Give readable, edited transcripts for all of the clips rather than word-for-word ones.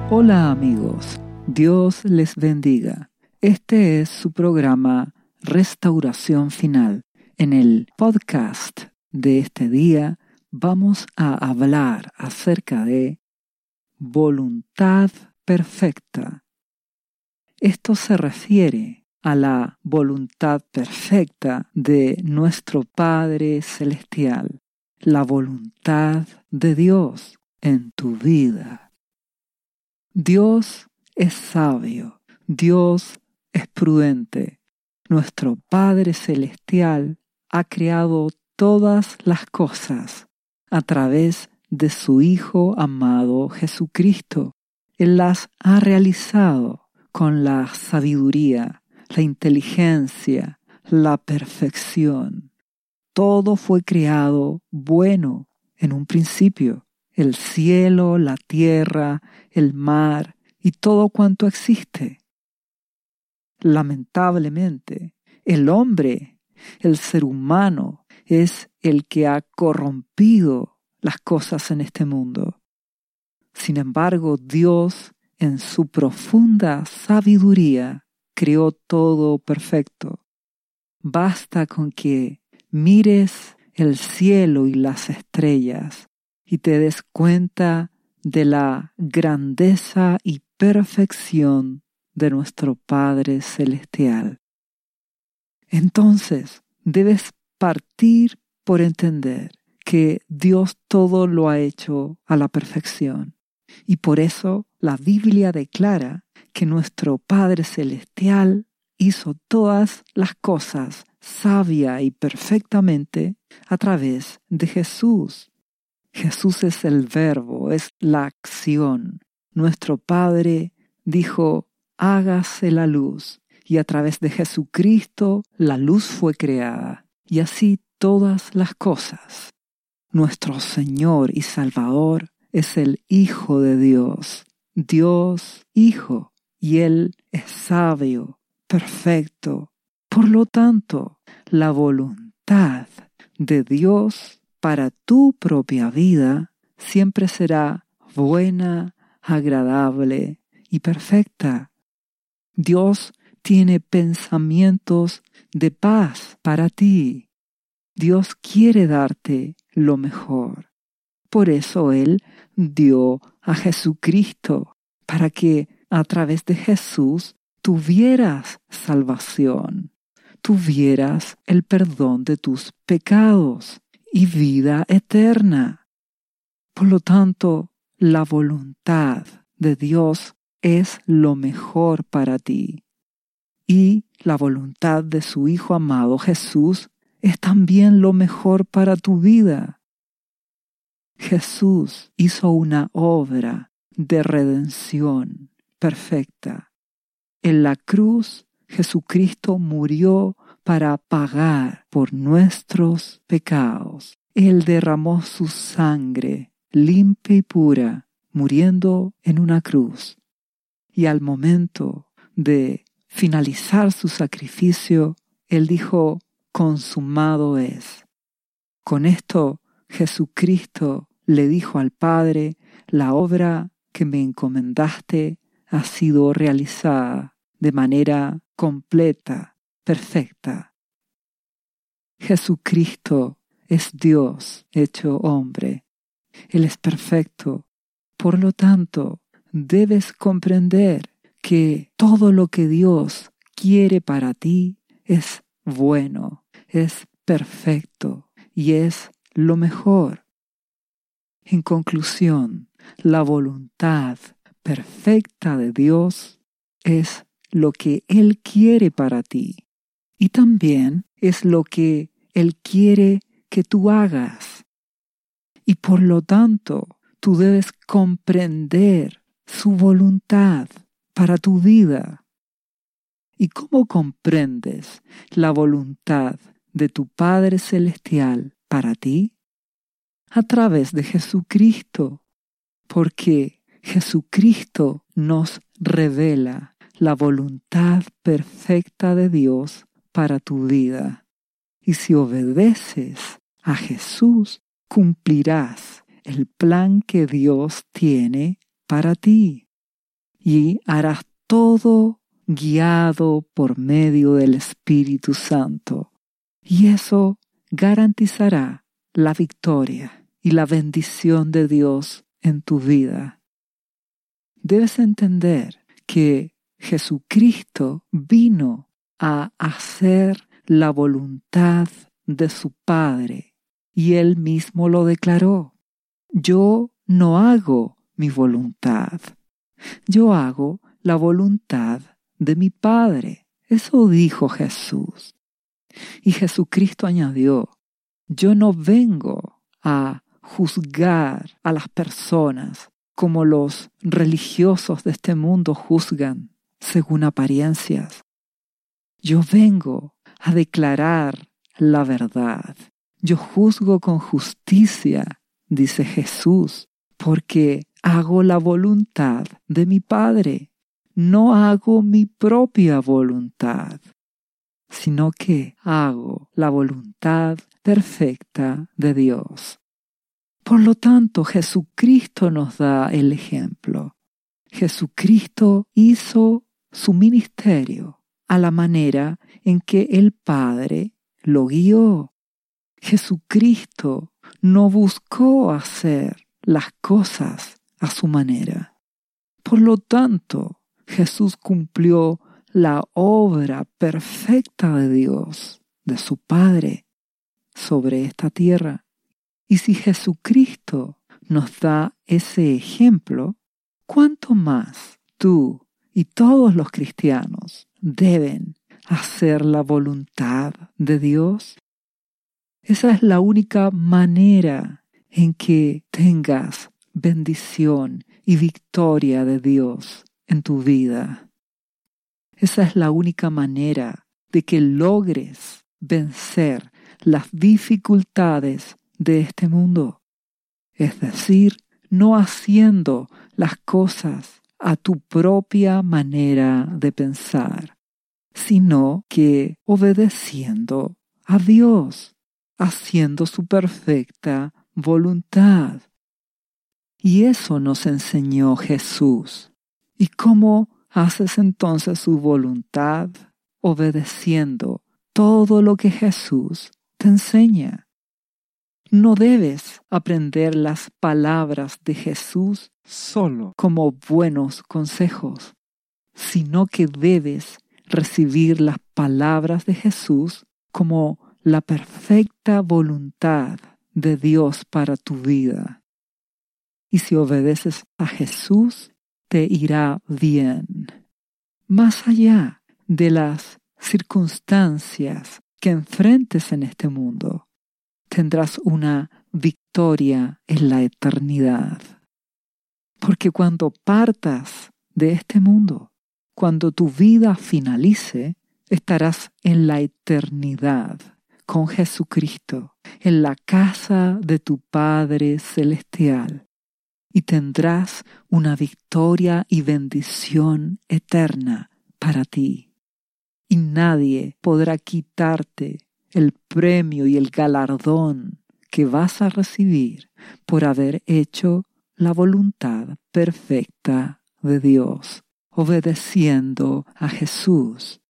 Hola amigos, Dios les bendiga. Este es su programa Restauración Final. En el podcast de este día vamos a hablar acerca de voluntad perfecta. Esto se refiere a la voluntad perfecta de nuestro Padre Celestial, la voluntad de Dios en tu vida. Dios es sabio, Dios es prudente. Nuestro Padre Celestial ha creado todas las cosas a través de su Hijo amado Jesucristo. Él las ha realizado con la sabiduría, la inteligencia, la perfección. Todo fue creado bueno en un principio. El cielo, la tierra, el mar y todo cuanto existe. Lamentablemente, el hombre, el ser humano, es el que ha corrompido las cosas en este mundo. Sin embargo, Dios, en su profunda sabiduría, creó todo perfecto. Basta con que mires el cielo y las estrellas y te des cuenta de la grandeza y perfección de nuestro Padre Celestial. Entonces, debes partir por entender que Dios todo lo ha hecho a la perfección. Y por eso la Biblia declara que nuestro Padre Celestial hizo todas las cosas sabia y perfectamente a través de Jesús. Jesús es el verbo, es la acción. Nuestro Padre dijo, hágase la luz, y a través de Jesucristo la luz fue creada, y así todas las cosas. Nuestro Señor y Salvador es el Hijo de Dios, Dios Hijo, y Él es sabio, perfecto. Por lo tanto, la voluntad de Dios para tu propia vida siempre será buena, agradable y perfecta. Dios tiene pensamientos de paz para ti. Dios quiere darte lo mejor. Por eso Él dio a Jesucristo para que a través de Jesús tuvieras salvación, tuvieras el perdón de tus pecados y vida eterna. Por lo tanto, la voluntad de Dios es lo mejor para ti. Y la voluntad de su Hijo amado Jesús es también lo mejor para tu vida. Jesús hizo una obra de redención perfecta. En la cruz, Jesucristo murió para pagar por nuestros pecados. Él derramó su sangre limpia y pura, muriendo en una cruz. Y al momento de finalizar su sacrificio, Él dijo, consumado es. Con esto, Jesucristo le dijo al Padre, la obra que me encomendaste ha sido realizada de manera completa, perfecta. Jesucristo es Dios hecho hombre. Él es perfecto. Por lo tanto, debes comprender que todo lo que Dios quiere para ti es bueno, es perfecto y es lo mejor. En conclusión, la voluntad perfecta de Dios es lo que Él quiere para ti y también es lo que Él quiere que tú hagas. Y por lo tanto, tú debes comprender su voluntad para tu vida. ¿Y cómo comprendes la voluntad de tu Padre Celestial para ti? A través de Jesucristo, porque Jesucristo nos revela la voluntad perfecta de Dios para tu vida. Y si obedeces a Jesús, cumplirás el plan que Dios tiene para ti. y harás todo guiado por medio del Espíritu Santo. Y eso garantizará la victoria y la bendición de Dios en tu vida. Debes entender que Jesucristo vino a hacer la voluntad de su Padre y Él mismo lo declaró. Yo no hago mi voluntad, yo hago la voluntad de mi Padre. Eso dijo Jesús. Y Jesucristo añadió, yo no vengo a juzgar a las personas como los religiosos de este mundo juzgan según apariencias. Yo vengo a declarar la verdad. Yo juzgo con justicia, dice Jesús, porque hago la voluntad de mi Padre. No hago mi propia voluntad, sino que hago la voluntad perfecta de Dios. Por lo tanto, Jesucristo nos da el ejemplo. Jesucristo hizo su ministerio a la manera en que el Padre lo guió. Jesucristo no buscó hacer las cosas a su manera. Por lo tanto, Jesús cumplió la obra perfecta de Dios, de su Padre, sobre esta tierra. Y si Jesucristo nos da ese ejemplo, ¿cuánto más tú y todos los cristianos deben hacer la voluntad de Dios? Esa es la única manera en que tengas bendición y victoria de Dios en tu vida. Esa es la única manera de que logres vencer las dificultades de este mundo. Es decir, no haciendo las cosas a tu propia manera de pensar, sino que obedeciendo a Dios, haciendo su perfecta voluntad. Y eso nos enseñó Jesús. ¿Y cómo haces entonces su voluntad? Obedeciendo todo lo que Jesús te enseña. No debes aprender las palabras de Jesús solo como buenos consejos, sino que debes recibir las palabras de Jesús como la perfecta voluntad de Dios para tu vida. Y si obedeces a Jesús, te irá bien. Más allá de las circunstancias que enfrentes en este mundo, tendrás una victoria en la eternidad. Porque cuando partas de este mundo, cuando tu vida finalice, estarás en la eternidad con Jesucristo, en la casa de tu Padre Celestial, y tendrás una victoria y bendición eterna para ti. Y nadie podrá quitarte el premio y el galardón que vas a recibir por haber hecho la voluntad perfecta de Dios, obedeciendo a Jesús.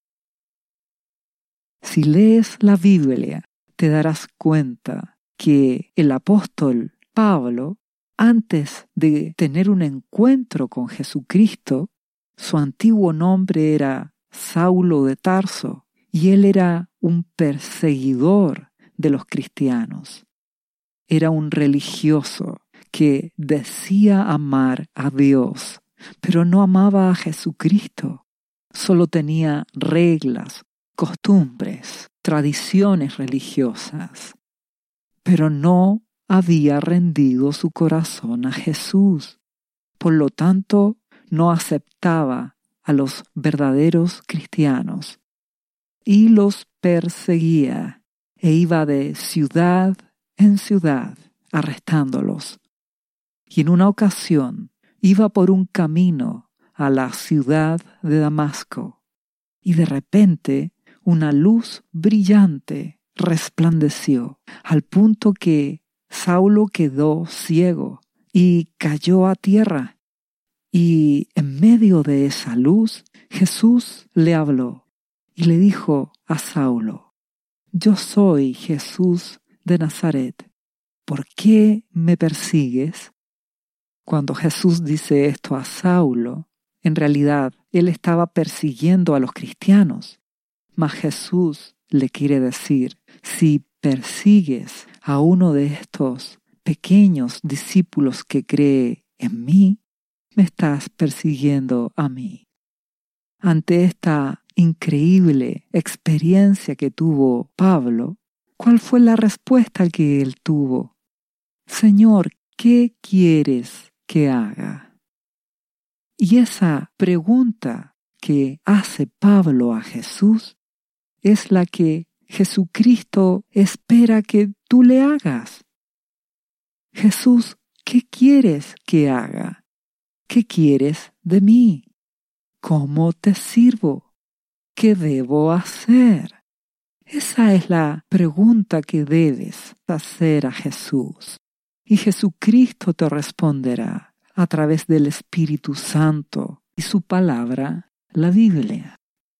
Si lees la Biblia, te darás cuenta que el apóstol Pablo, antes de tener un encuentro con Jesucristo, su antiguo nombre era Saulo de Tarso, y él era un perseguidor de los cristianos. Era un religioso que decía amar a Dios, pero no amaba a Jesucristo. Solo tenía reglas, costumbres, tradiciones religiosas, pero no había rendido su corazón a Jesús. Por lo tanto, no aceptaba a los verdaderos cristianos y los perseguía e iba de ciudad en ciudad arrestándolos. Y en una ocasión iba por un camino a la ciudad de Damasco y de repente una luz brillante resplandeció al punto que Saulo quedó ciego y cayó a tierra. Y en medio de esa luz, Jesús le habló y le dijo a Saulo: yo soy Jesús de Nazaret. ¿Por qué me persigues? Cuando Jesús dice esto a Saulo, en realidad él estaba persiguiendo a los cristianos. Mas Jesús le quiere decir: si persigues a uno de estos pequeños discípulos que cree en mí, me estás persiguiendo a mí. Ante esta increíble experiencia que tuvo Pablo, ¿cuál fue la respuesta que él tuvo? Señor, ¿qué quieres que haga? Y esa pregunta que hace Pablo a Jesús es la que Jesucristo espera que tú le hagas. Jesús, ¿qué quieres que haga? ¿Qué quieres de mí? ¿Cómo te sirvo? ¿Qué debo hacer? Esa es la pregunta que debes hacer a Jesús. Y Jesucristo te responderá a través del Espíritu Santo y su palabra, la Biblia.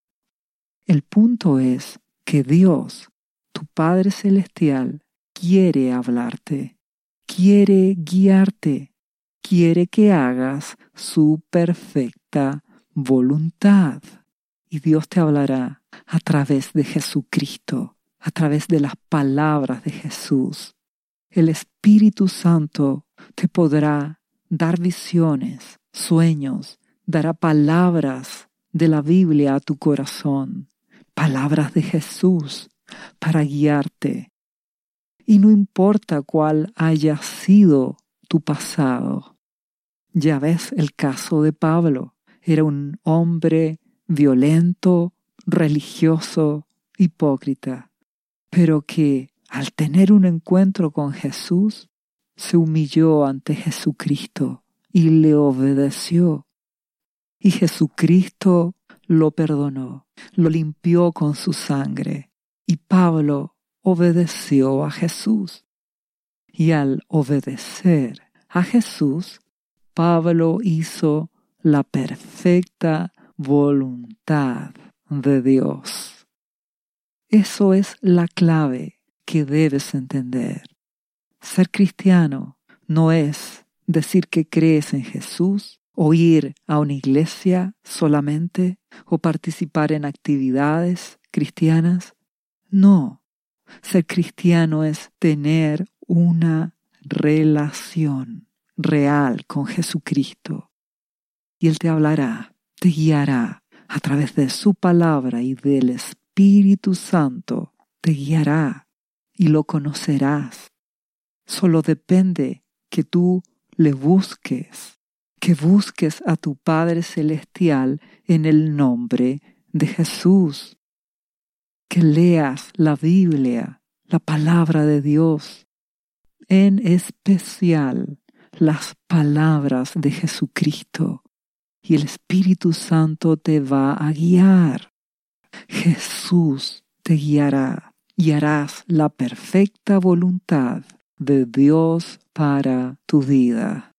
El punto es que Dios, tu Padre Celestial, quiere hablarte, quiere guiarte, quiere que hagas su perfecta voluntad. Y Dios te hablará a través de Jesucristo, a través de las palabras de Jesús. El Espíritu Santo te podrá dar visiones, sueños, dará palabras de la Biblia a tu corazón, palabras de Jesús para guiarte. Y no importa cuál haya sido tu pasado. Ya ves el caso de Pablo. Era un hombre violento, religioso, hipócrita, pero que al tener un encuentro con Jesús, se humilló ante Jesucristo y le obedeció. Y Jesucristo lo perdonó, lo limpió con su sangre. Y Pablo obedeció a Jesús. Y al obedecer a Jesús, Pablo hizo la perfecta voluntad de Dios. Eso es la clave que debes entender. Ser cristiano no es decir que crees en Jesús o ir a una iglesia solamente o participar en actividades cristianas. No, ser cristiano es tener una relación real con Jesucristo. Y Él te hablará, te guiará a través de su palabra y del Espíritu Santo. Te guiará y lo conocerás. Solo depende que tú le busques, que busques a tu Padre Celestial en el nombre de Jesús. Que leas la Biblia, la palabra de Dios, en especial las palabras de Jesucristo, y el Espíritu Santo te va a guiar. Jesús te guiará y harás la perfecta voluntad de Dios para tu vida.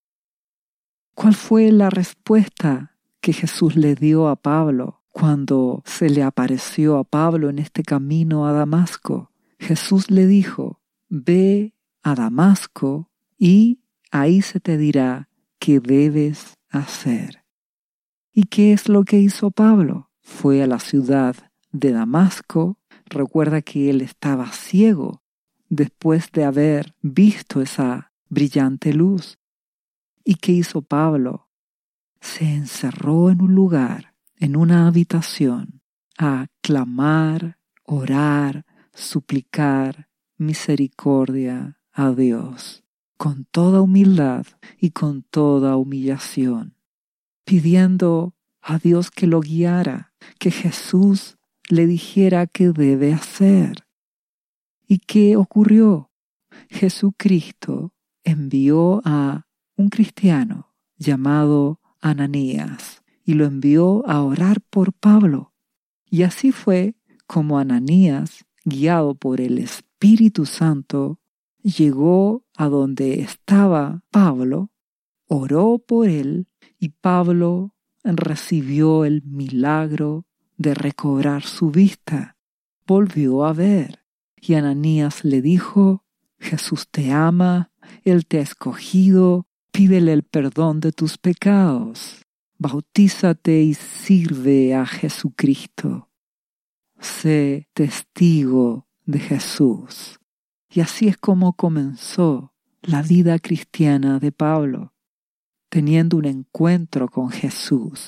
¿Cuál fue la respuesta que Jesús le dio a Pablo cuando se le apareció a Pablo en este camino a Damasco? Jesús le dijo: ve a Damasco y ahí se te dirá qué debes hacer. ¿Y qué es lo que hizo Pablo? Fue a la ciudad de Damasco. Recuerda que él estaba ciego después de haber visto esa brillante luz. ¿Y qué hizo Pablo? Se encerró en un lugar, en una habitación, a clamar, orar, suplicar misericordia a Dios, con toda humildad y con toda humillación, pidiendo a Dios que lo guiara, que Jesús le dijera qué debe hacer. ¿Y qué ocurrió? Jesucristo envió a un cristiano llamado Ananías y lo envió a orar por Pablo. Y así fue como Ananías, guiado por el Espíritu Santo, llegó a donde estaba Pablo, oró por él y Pablo recibió el milagro de recobrar su vista. Volvió a ver y Ananías le dijo: Jesús te ama, Él te ha escogido, pídele el perdón de tus pecados, bautízate y sirve a Jesucristo. Sé testigo de Jesús. Y así es como comenzó la vida cristiana de Pablo, teniendo un encuentro con Jesús.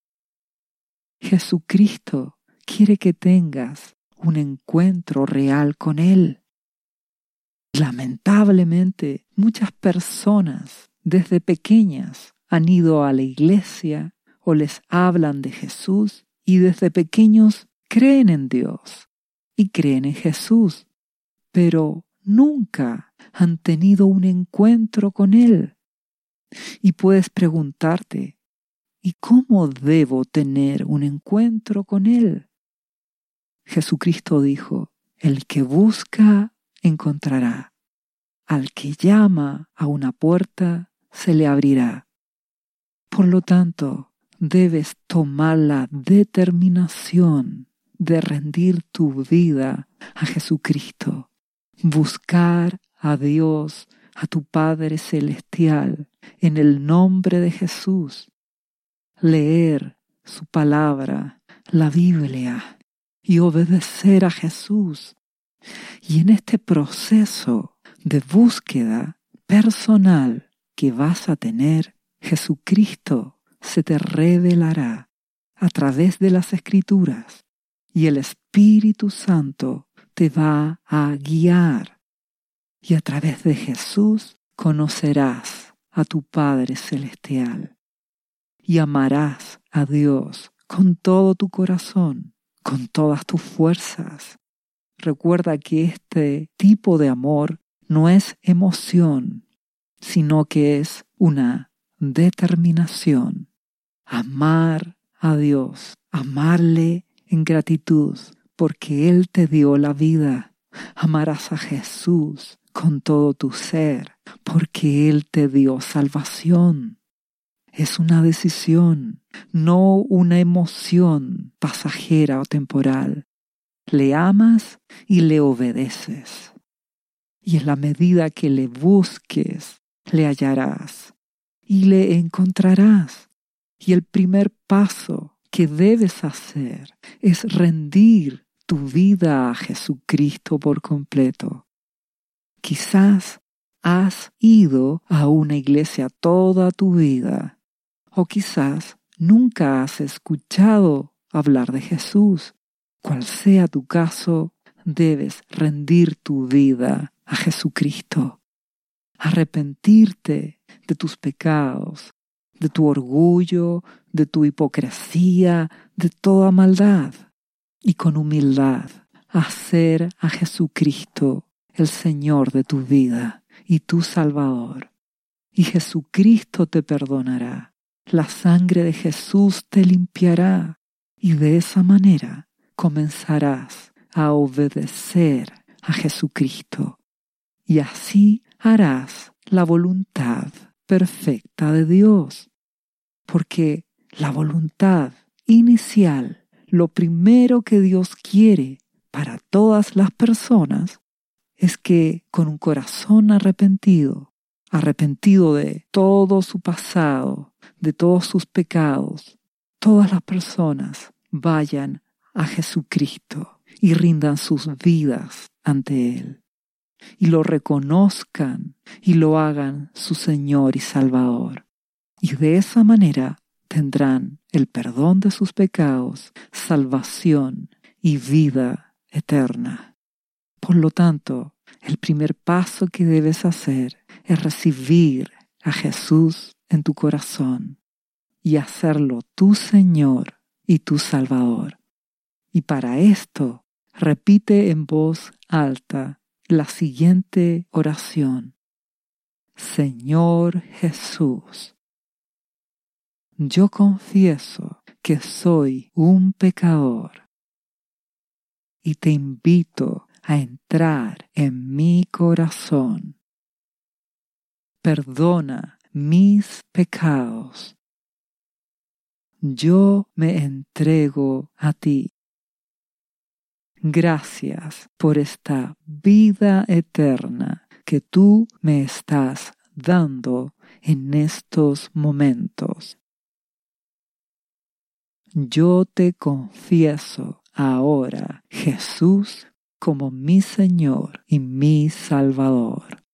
Jesucristo quiere que tengas un encuentro real con Él. Lamentablemente, muchas personas desde pequeñas han ido a la iglesia o les hablan de Jesús y desde pequeños creen en Dios y creen en Jesús, pero nunca han tenido un encuentro con Él. Y puedes preguntarte: ¿y cómo debo tener un encuentro con Él? Jesucristo dijo: el que busca, encontrará. Al que llama a una puerta, se le abrirá. Por lo tanto, debes tomar la determinación de rendir tu vida a Jesucristo, buscar a Dios, a tu Padre Celestial, en el nombre de Jesús, leer su palabra, la Biblia, y obedecer a Jesús. Y en este proceso de búsqueda personal que vas a tener, Jesucristo se te revelará a través de las Escrituras y el Espíritu Santo te va a guiar. Y a través de Jesús conocerás a tu Padre Celestial y amarás a Dios con todo tu corazón, con todas tus fuerzas. Recuerda que este tipo de amor no es emoción, sino que es una determinación. Amar a Dios, amarle en gratitud, porque Él te dio la vida. Amarás a Jesús con todo tu ser, porque Él te dio salvación. Es una decisión, no una emoción pasajera o temporal. Le amas y le obedeces. Y en la medida que le busques, le hallarás y le encontrarás. Y el primer paso que debes hacer es rendir tu vida a Jesucristo por completo. Quizás has ido a una iglesia toda tu vida, o quizás nunca has escuchado hablar de Jesús. Cual sea tu caso, debes rendir tu vida a Jesucristo, arrepentirte de tus pecados, de tu orgullo, de tu hipocresía, de toda maldad, y con humildad hacer a Jesucristo el Señor de tu vida y tu Salvador. Y Jesucristo te perdonará, la sangre de Jesús te limpiará, y de esa manera comenzarás a obedecer a Jesucristo, y así harás la voluntad perfecta de Dios, porque la voluntad inicial, lo primero que Dios quiere para todas las personas, es que con un corazón arrepentido de todo su pasado, de todos sus pecados, todas las personas vayan a Jesucristo y rindan sus vidas ante Él, y lo reconozcan y lo hagan su Señor y Salvador. Y de esa manera tendrán el perdón de sus pecados, salvación y vida eterna. Por lo tanto, el primer paso que debes hacer es recibir a Jesús en tu corazón y hacerlo tu Señor y tu Salvador. Y para esto, repite en voz alta la siguiente oración: Señor Jesús, yo confieso que soy un pecador y te invito a entrar en mi corazón. Perdona mis pecados. Yo me entrego a ti. Gracias por esta vida eterna que tú me estás dando en estos momentos. Yo te confieso ahora, Jesús, como mi Señor y mi Salvador.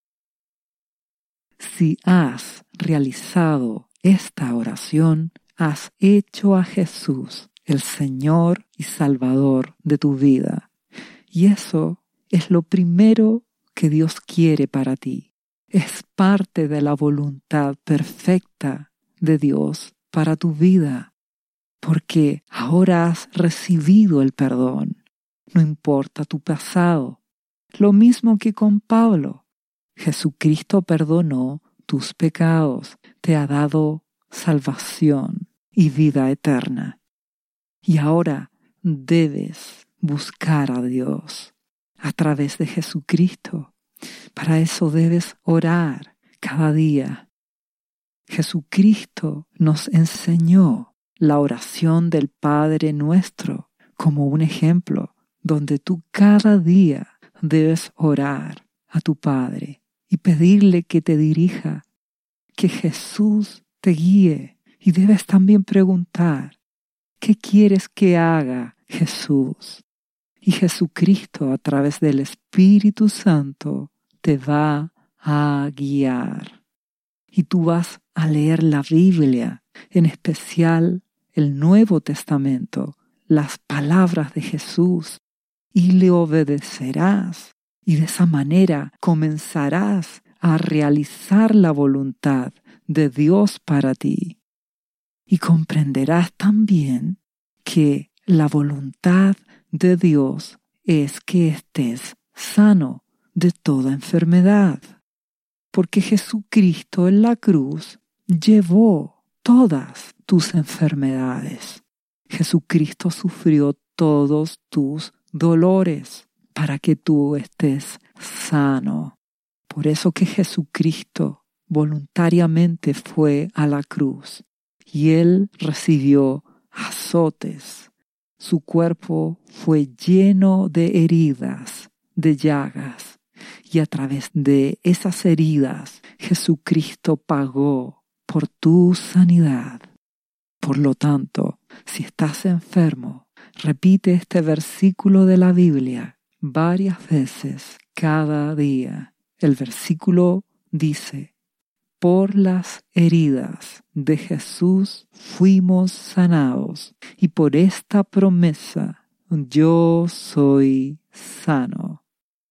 Si has realizado esta oración, has hecho a Jesús el Señor y Salvador de tu vida. Y eso es lo primero que Dios quiere para ti. Es parte de la voluntad perfecta de Dios para tu vida, porque ahora has recibido el perdón. No importa tu pasado. Lo mismo que con Pablo. Jesucristo perdonó tus pecados, te ha dado salvación y vida eterna. Y ahora debes buscar a Dios a través de Jesucristo. Para eso debes orar cada día. Jesucristo nos enseñó la oración del Padre Nuestro como un ejemplo donde tú cada día debes orar a tu Padre y pedirle que te dirija, que Jesús te guíe. Y debes también preguntar, ¿qué quieres que haga Jesús? Y Jesucristo, a través del Espíritu Santo, te va a guiar. Y tú vas a leer la Biblia, en especial el Nuevo Testamento, las palabras de Jesús, y le obedecerás. Y de esa manera comenzarás a realizar la voluntad de Dios para ti. Y comprenderás también que la voluntad de Dios es que estés sano de toda enfermedad. Porque Jesucristo en la cruz llevó todas tus enfermedades. Jesucristo sufrió todos tus dolores para que tú estés sano. Por eso que Jesucristo voluntariamente fue a la cruz y Él recibió azotes. Su cuerpo fue lleno de heridas, de llagas, y a través de esas heridas Jesucristo pagó por tu sanidad. Por lo tanto, si estás enfermo, repite este versículo de la Biblia varias veces cada día. El versículo dice: por las heridas de Jesús fuimos sanados, y por esta promesa yo soy sano.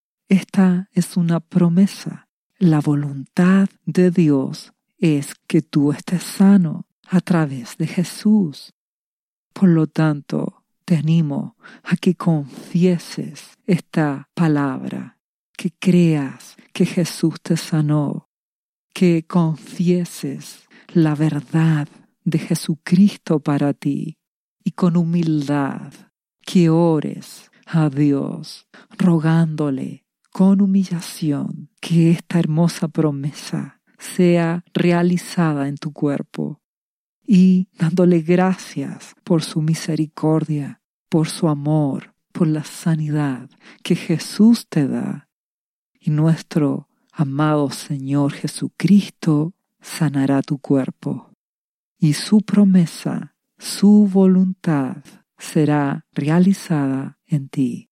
Esta es una promesa. La voluntad de Dios es que tú estés sano a través de Jesús. Por lo tanto, te animo a que confieses esta palabra, que creas que Jesús te sanó, que confieses la verdad de Jesucristo para ti y con humildad que ores a Dios rogándole con humillación que esta hermosa promesa sea realizada en tu cuerpo y dándole gracias por su misericordia, por su amor, por la sanidad que Jesús te da. Y nuestro amado Señor Jesucristo sanará tu cuerpo. Y su promesa, su voluntad será realizada en ti.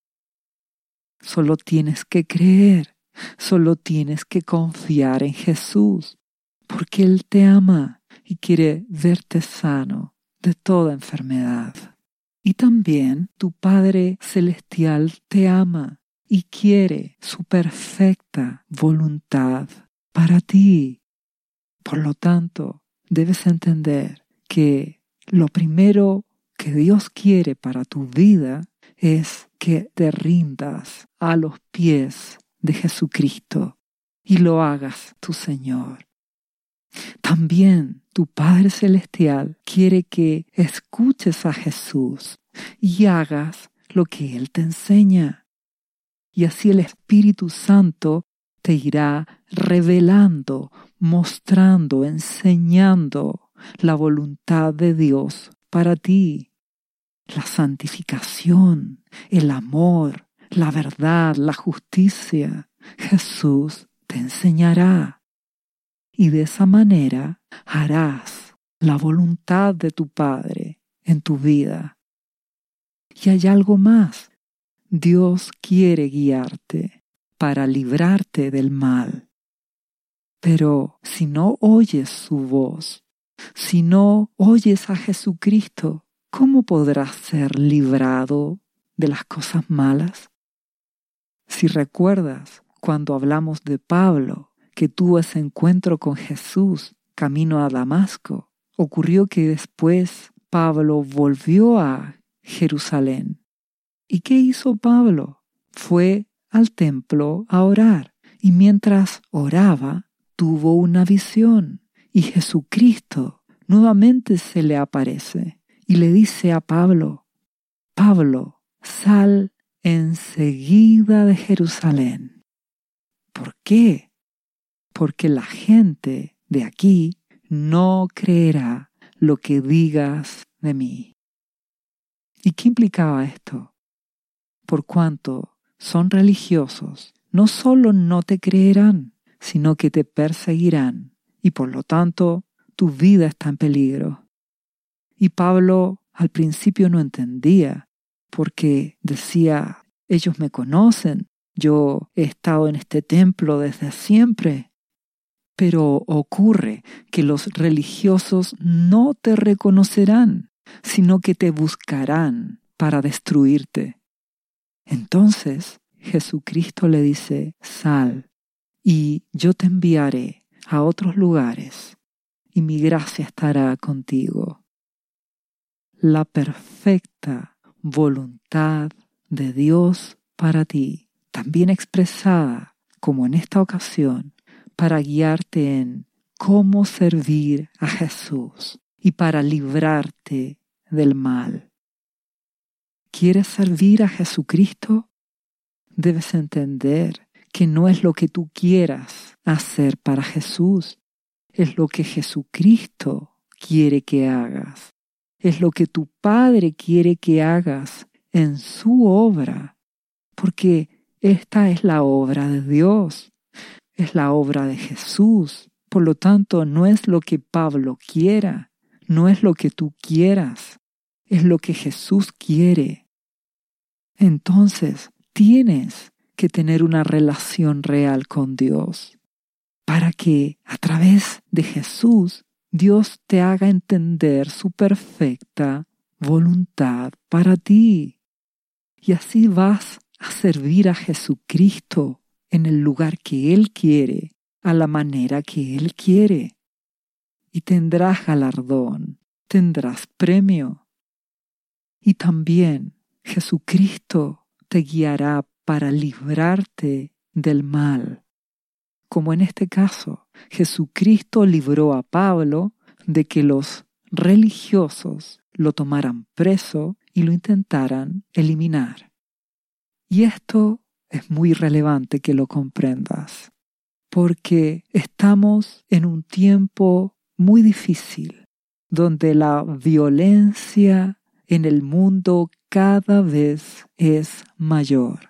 Solo tienes que creer, solo tienes que confiar en Jesús, porque Él te ama y quiere verte sano de toda enfermedad. Y también tu Padre Celestial te ama y quiere su perfecta voluntad para ti. Por lo tanto, debes entender que lo primero que Dios quiere para tu vida es que te rindas a los pies de Jesucristo y lo hagas tu Señor. También tu Padre Celestial quiere que escuches a Jesús y hagas lo que Él te enseña. Y así el Espíritu Santo te irá revelando, mostrando, enseñando la voluntad de Dios para ti. La santificación, el amor, la verdad, la justicia. Jesús te enseñará. Y de esa manera harás la voluntad de tu Padre en tu vida. Y hay algo más. Dios quiere guiarte para librarte del mal. Pero si no oyes su voz, si no oyes a Jesucristo, ¿cómo podrás ser librado de las cosas malas? Si recuerdas cuando hablamos de Pablo, que tuvo ese encuentro con Jesús camino a Damasco, ocurrió que después Pablo volvió a Jerusalén. ¿Y qué hizo Pablo? Fue al templo a orar, y mientras oraba tuvo una visión, y Jesucristo nuevamente se le aparece y le dice a Pablo: Pablo, sal enseguida de Jerusalén. ¿Por qué? Porque la gente de aquí no creerá lo que digas de mí. ¿Y qué implicaba esto? Por cuanto son religiosos, no solo no te creerán, sino que te perseguirán, y por lo tanto tu vida está en peligro. Y Pablo al principio no entendía, porque decía: ellos me conocen, yo he estado en este templo desde siempre. Pero ocurre que los religiosos no te reconocerán, sino que te buscarán para destruirte. Entonces Jesucristo le dice: sal, y yo te enviaré a otros lugares, y mi gracia estará contigo. La perfecta voluntad de Dios para ti, también expresada, como en esta ocasión, para guiarte en cómo servir a Jesús y para librarte del mal. ¿Quieres servir a Jesucristo? Debes entender que no es lo que tú quieras hacer para Jesús, es lo que Jesucristo quiere que hagas. Es lo que tu Padre quiere que hagas en su obra, porque esta es la obra de Dios, es la obra de Jesús. Por lo tanto, no es lo que Pablo quiera, no es lo que tú quieras, es lo que Jesús quiere. Entonces, tienes que tener una relación real con Dios, para que a través de Jesús Dios te haga entender su perfecta voluntad para ti. Y así vas a servir a Jesucristo en el lugar que Él quiere, a la manera que Él quiere. Y tendrás galardón, tendrás premio. Y también Jesucristo te guiará para librarte del mal. Como en este caso, Jesucristo libró a Pablo de que los religiosos lo tomaran preso y lo intentaran eliminar. Y esto es muy relevante que lo comprendas, porque estamos en un tiempo muy difícil, donde la violencia en el mundo cada vez es mayor.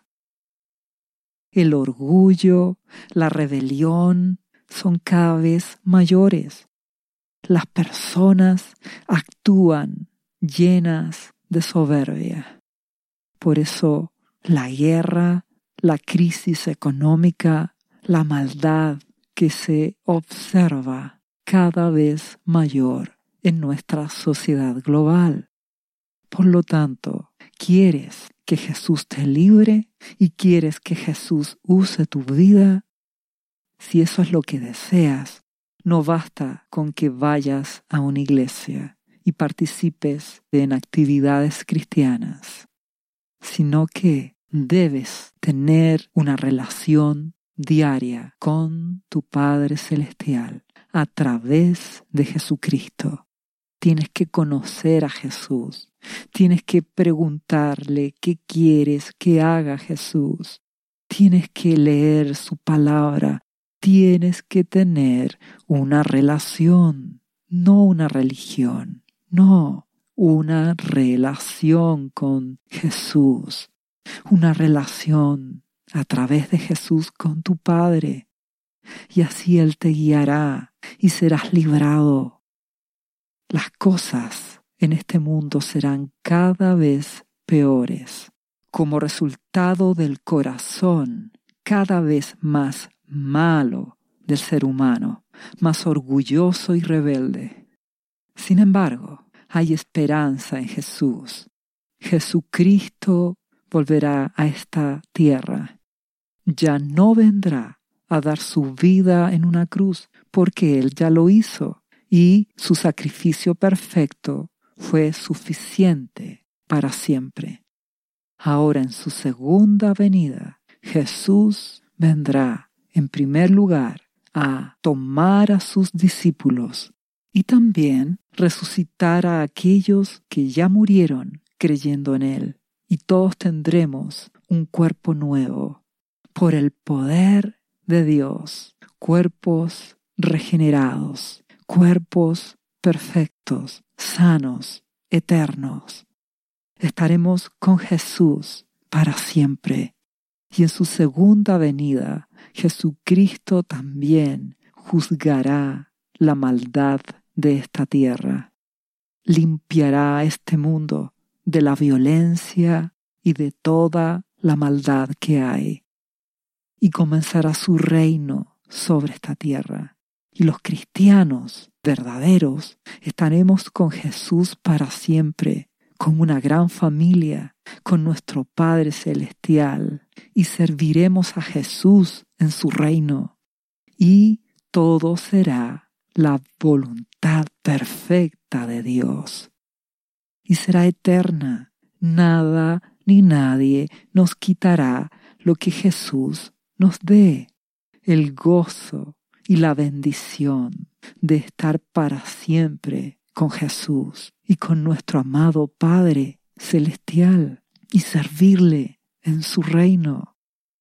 El orgullo, la rebelión son cada vez mayores. Las personas actúan llenas de soberbia. Por eso la guerra, la crisis económica, la maldad que se observa cada vez mayor en nuestra sociedad global. Por lo tanto, ¿quieres que Jesús te libre y quieres que Jesús use tu vida? Si eso es lo que deseas, no basta con que vayas a una iglesia y participes en actividades cristianas, sino que debes tener una relación diaria con tu Padre Celestial a través de Jesucristo. Tienes que conocer a Jesús. Tienes que preguntarle qué quieres que haga Jesús. tienes que leer su palabra, tienes que tener una relación, no una religión, no, una relación con Jesús, una relación a través de Jesús con tu Padre. Y así Él te guiará y serás librado. Las cosas en este mundo serán cada vez peores, como resultado del corazón cada vez más malo del ser humano, más orgulloso y rebelde. Sin embargo, hay esperanza en Jesús. Jesucristo volverá a esta tierra. Ya no vendrá a dar su vida en una cruz, porque Él ya lo hizo, y su sacrificio perfecto fue suficiente para siempre. Ahora en su segunda venida, Jesús vendrá en primer lugar a tomar a sus discípulos y también resucitar a aquellos que ya murieron creyendo en Él. Y todos tendremos un cuerpo nuevo por el poder de Dios, cuerpos regenerados, cuerpos perfectos, sanos, eternos. Estaremos con Jesús para siempre. Y en su segunda venida, Jesucristo también juzgará la maldad de esta tierra. Limpiará este mundo de la violencia y de toda la maldad que hay. Y comenzará su reino sobre esta tierra. Y los cristianos verdaderos estaremos con Jesús para siempre, con una gran familia, con nuestro Padre Celestial, y serviremos a Jesús en su reino. Y todo será la voluntad perfecta de Dios. Y será eterna. Nada ni nadie nos quitará lo que Jesús nos dé. El gozo y la bendición de estar para siempre con Jesús y con nuestro amado Padre Celestial y servirle en su reino.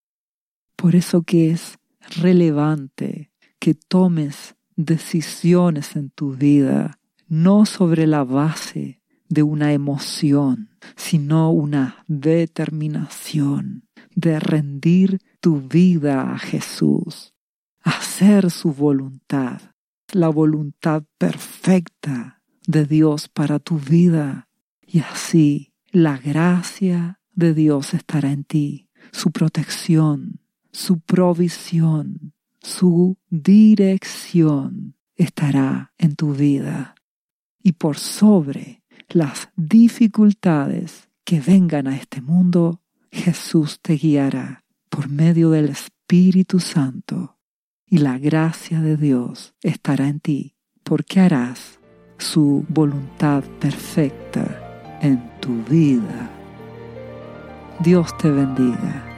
Por eso que es relevante que tomes decisiones en tu vida, no sobre la base de una emoción, sino una determinación de rendir tu vida a Jesús, hacer su voluntad, la voluntad perfecta de Dios para tu vida. Y así la gracia de Dios estará en ti, su protección, su provisión, su dirección estará en tu vida. Y por sobre las dificultades que vengan a este mundo, Jesús te guiará por medio del Espíritu Santo. Y la gracia de Dios estará en ti, porque harás su voluntad perfecta en tu vida. Dios te bendiga.